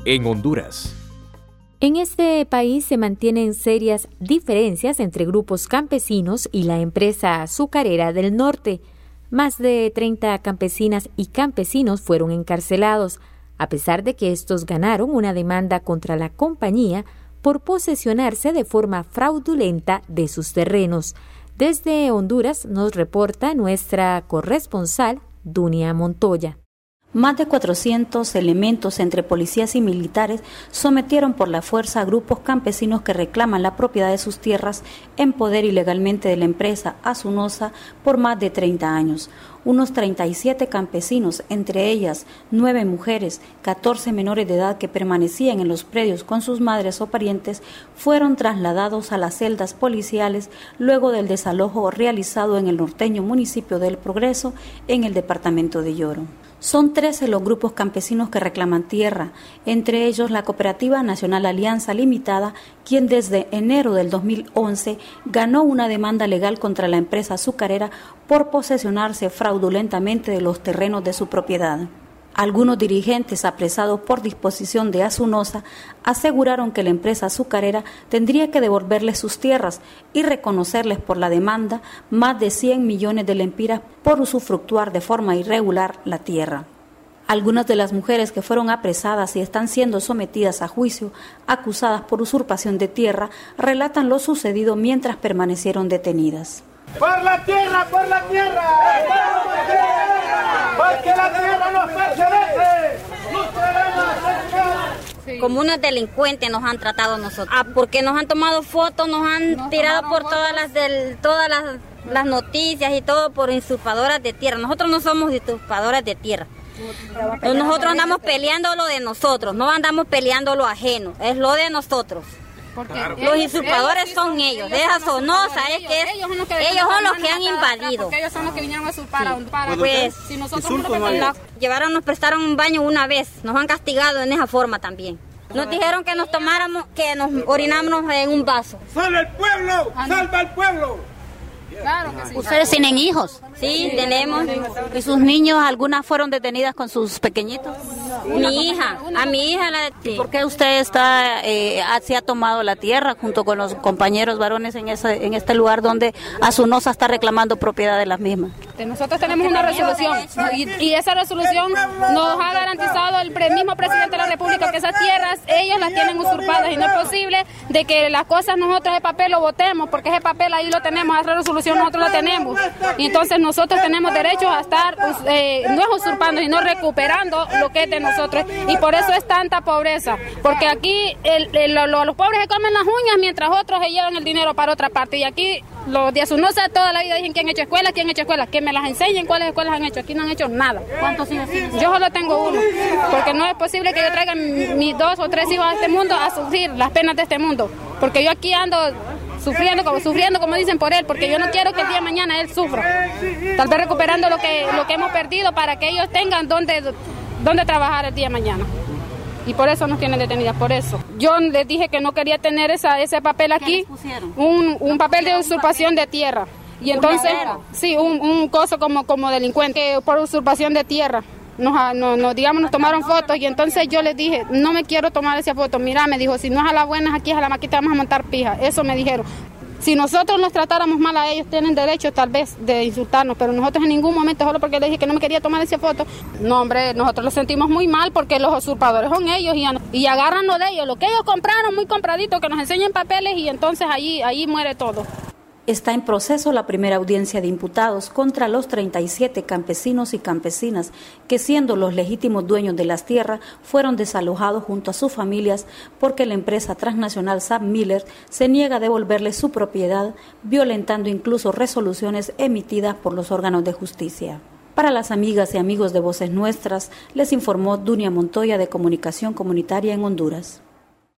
en Honduras. En este país se mantienen serias diferencias entre grupos campesinos y la empresa azucarera del norte. Más de 30 campesinas y campesinos fueron encarcelados, a pesar de que estos ganaron una demanda contra la compañía por posesionarse de forma fraudulenta de sus terrenos. Desde Honduras nos reporta nuestra corresponsal, Dunia Montoya. Más de 400 elementos entre policías y militares sometieron por la fuerza a grupos campesinos que reclaman la propiedad de sus tierras en poder ilegalmente de la empresa Azunosa por más de 30 años. Unos 37 campesinos, entre ellas 9 mujeres, 14 menores de edad que permanecían en los predios con sus madres o parientes, fueron trasladados a las celdas policiales luego del desalojo realizado en el norteño municipio del Progreso, en el departamento de Lloro. Son 13 los grupos campesinos que reclaman tierra, entre ellos la Cooperativa Nacional Alianza Limitada, quien desde enero del 2011 ganó una demanda legal contra la empresa azucarera por posesionarse fraudulentamente de los terrenos de su propiedad. Algunos dirigentes apresados por disposición de Azunosa aseguraron que la empresa azucarera tendría que devolverles sus tierras y reconocerles por la demanda más de 100 millones de lempiras por usufructuar de forma irregular la tierra. Algunas de las mujeres que fueron apresadas y están siendo sometidas a juicio, acusadas por usurpación de tierra, relatan lo sucedido mientras permanecieron detenidas. ¡Por la tierra! ¡Por la tierra! ¡Porque la tierra nos pertenece! Como unos delincuentes nos han tratado a nosotros, porque nos han tomado fotos, nos han tirado por todas las noticias y todo por usurpadoras de tierra. Nosotros no somos usurpadoras de tierra. Nosotros andamos peleando lo de nosotros, no andamos peleando lo ajeno, es lo de nosotros. Claro. Los usurpadores son ellos, de Azunosa, es que ellos son los que han invadido. Porque ellos son los que vinieron a usurpar a Honduras. Pues si nosotros nos prestaron un baño una vez, nos han castigado en esa forma también. Nos dijeron que nos tomáramos, que nos orináramos en un vaso. ¡Solo el pueblo! ¡Salva al pueblo! Claro que sí. ¿Ustedes tienen hijos? Sí, tenemos. ¿Y sus niños, algunas fueron detenidas con sus pequeñitos? A mi hija la detuve. ¿Por qué usted se ha tomado la tierra junto con los compañeros varones en este lugar donde Azunosa está reclamando propiedad de las mismas? Nosotros tenemos una resolución y esa resolución nos ha garantizado el mismo presidente de la República que esas tierras ellos las tienen usurpadas y no es posible de que las cosas nosotros de papel lo votemos porque ese papel ahí lo tenemos, esa resolución nosotros la tenemos y entonces nosotros tenemos derecho a estar no es usurpando sino recuperando lo que es de nosotros y por eso es tanta pobreza porque aquí los pobres se comen las uñas mientras otros se llevan el dinero para otra parte y aquí los de Azunosa toda la vida dicen que han hecho escuelas, que me las enseñen cuáles escuelas han hecho, aquí no han hecho nada. ¿Cuántos hijos tienen? Yo solo tengo uno, porque no es posible que yo traiga mis 2 o 3 hijos a este mundo a sufrir las penas de este mundo, porque yo aquí ando sufriendo como dicen por él, porque yo no quiero que el día de mañana él sufra, tal vez recuperando lo que hemos perdido para que ellos tengan donde trabajar el día de mañana. Y por eso nos tienen detenidas, por eso. Yo les dije que no quería tener ese papel aquí, un papel de usurpación de tierra. Y entonces, sí, un coso como delincuente por usurpación de tierra. Nos tomaron fotos y entonces yo les dije, no me quiero tomar esa foto. Mira, me dijo, si no es a las buenas, aquí es a la maquita vamos a montar pija. Eso me dijeron. Si nosotros nos tratáramos mal a ellos, tienen derecho tal vez de insultarnos, pero nosotros en ningún momento, solo porque les dije que no me quería tomar esa foto, no hombre, nosotros lo sentimos muy mal porque los usurpadores son ellos y agarran lo de ellos, lo que ellos compraron muy compradito, que nos enseñen papeles y entonces ahí muere todo. Está en proceso la primera audiencia de imputados contra los 37 campesinos y campesinas que, siendo los legítimos dueños de las tierras, fueron desalojados junto a sus familias porque la empresa transnacional SAP Miller se niega a devolverles su propiedad, violentando incluso resoluciones emitidas por los órganos de justicia. Para las amigas y amigos de Voces Nuestras, les informó Dunia Montoya de Comunicación Comunitaria en Honduras.